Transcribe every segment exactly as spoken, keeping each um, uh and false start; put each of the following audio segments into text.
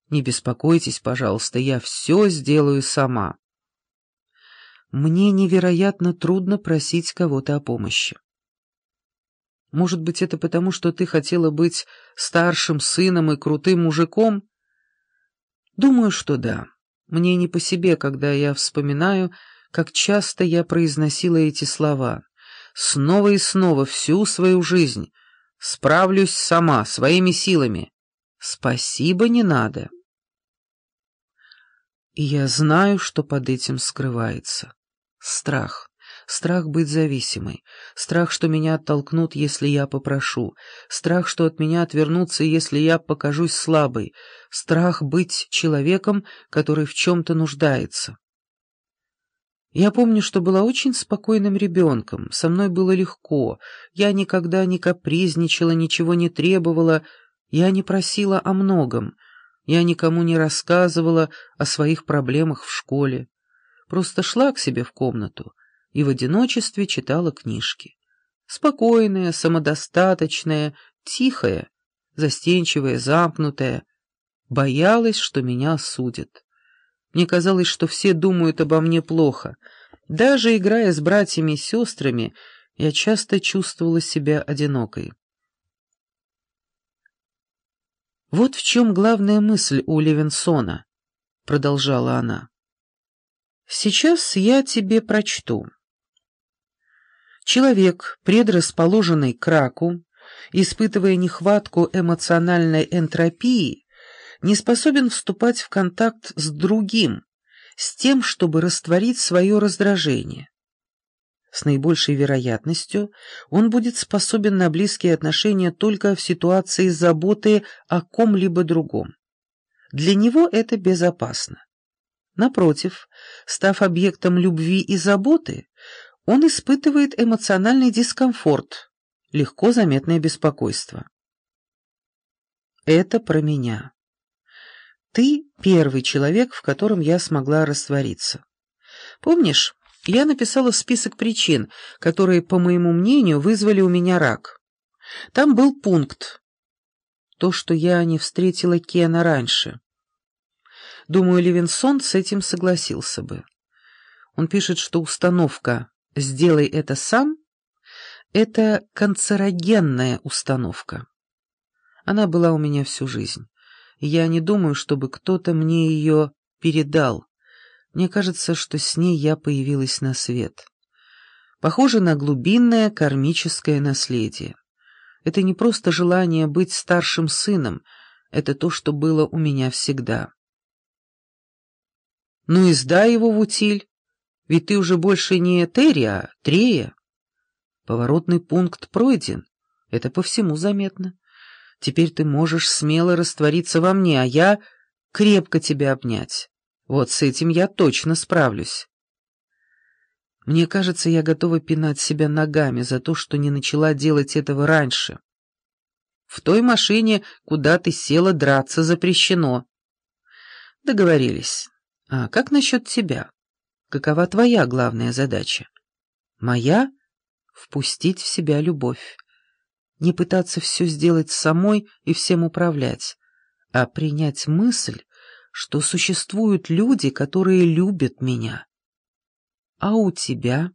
Не беспокойтесь, пожалуйста, я все сделаю сама. Мне невероятно трудно просить кого-то о помощи. Может быть, это потому, что ты хотела быть старшим сыном и крутым мужиком? Думаю, что да. Мне не по себе, когда я вспоминаю, как часто я произносила эти слова. Снова и снова, всю свою жизнь. Справлюсь сама, своими силами. Спасибо, не надо. И я знаю, что под этим скрывается. Страх. Страх быть зависимой. Страх, что меня оттолкнут, если я попрошу. Страх, что от меня отвернутся, если я покажусь слабой. Страх быть человеком, который в чем-то нуждается. Я помню, что была очень спокойным ребенком. Со мной было легко. Я никогда не капризничала, ничего не требовала. Я не просила о многом. Я никому не рассказывала о своих проблемах в школе. Просто шла к себе в комнату и в одиночестве читала книжки. Спокойная, самодостаточная, тихая, застенчивая, замкнутая. Боялась, что меня осудят. Мне казалось, что все думают обо мне плохо. Даже играя с братьями и сестрами, я часто чувствовала себя одинокой. «Вот в чем главная мысль у Левинсона», — продолжала она. «Сейчас я тебе прочту. Человек, предрасположенный к раку, испытывая нехватку эмоциональной энтропии, не способен вступать в контакт с другим, с тем, чтобы растворить свое раздражение. С наибольшей вероятностью он будет способен на близкие отношения только в ситуации заботы о ком-либо другом. Для него это безопасно. Напротив, став объектом любви и заботы, он испытывает эмоциональный дискомфорт, легко заметное беспокойство. Это про меня. Ты первый человек, в котором я смогла раствориться. Помнишь, я написала список причин, которые, по моему мнению, вызвали у меня рак. Там был пункт «То, что я не встретила Кена раньше». Думаю, Левинсон с этим согласился бы. Он пишет, что установка «сделай это сам» — это канцерогенная установка. Она была у меня всю жизнь. Я не думаю, чтобы кто-то мне ее передал. Мне кажется, что с ней я появилась на свет. Похоже на глубинное кармическое наследие. Это не просто желание быть старшим сыном, это то, что было у меня всегда. Ну и сдай его в утиль, ведь ты уже больше не Терри, а Трея. Поворотный пункт пройден, это по всему заметно. Теперь ты можешь смело раствориться во мне, а я крепко тебя обнять. Вот с этим я точно справлюсь. Мне кажется, я готова пинать себя ногами за то, что не начала делать этого раньше. В той машине, куда ты села, драться запрещено. Договорились. А как насчет тебя? Какова твоя главная задача? Моя — впустить в себя любовь. Не пытаться все сделать самой и всем управлять, а принять мысль, что существуют люди, которые любят меня. А у тебя?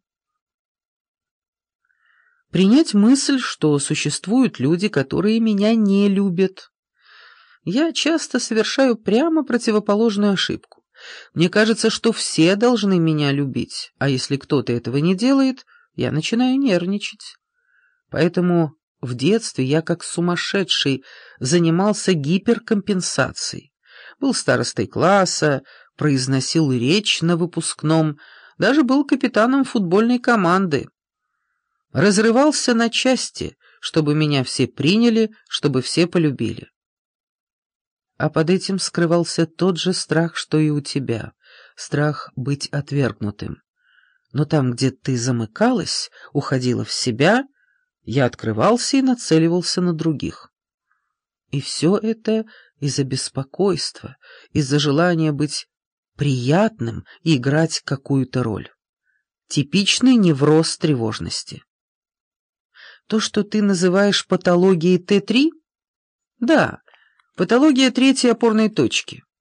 Принять мысль, что существуют люди, которые меня не любят. Я часто совершаю прямо противоположную ошибку. Мне кажется, что все должны меня любить, а если кто-то этого не делает, я начинаю нервничать. Поэтому в детстве я, как сумасшедший, занимался гиперкомпенсацией. Был старостой класса, произносил речь на выпускном, даже был капитаном футбольной команды. Разрывался на части, чтобы меня все приняли, чтобы все полюбили. А под этим скрывался тот же страх, что и у тебя, страх быть отвергнутым. Но там, где ты замыкалась, уходила в себя, я открывался и нацеливался на других. И все это из-за беспокойства, из-за желания быть приятным и играть какую-то роль. Типичный невроз тревожности. То, что ты называешь патологией Т три? Да, Патология третьей опорной точки.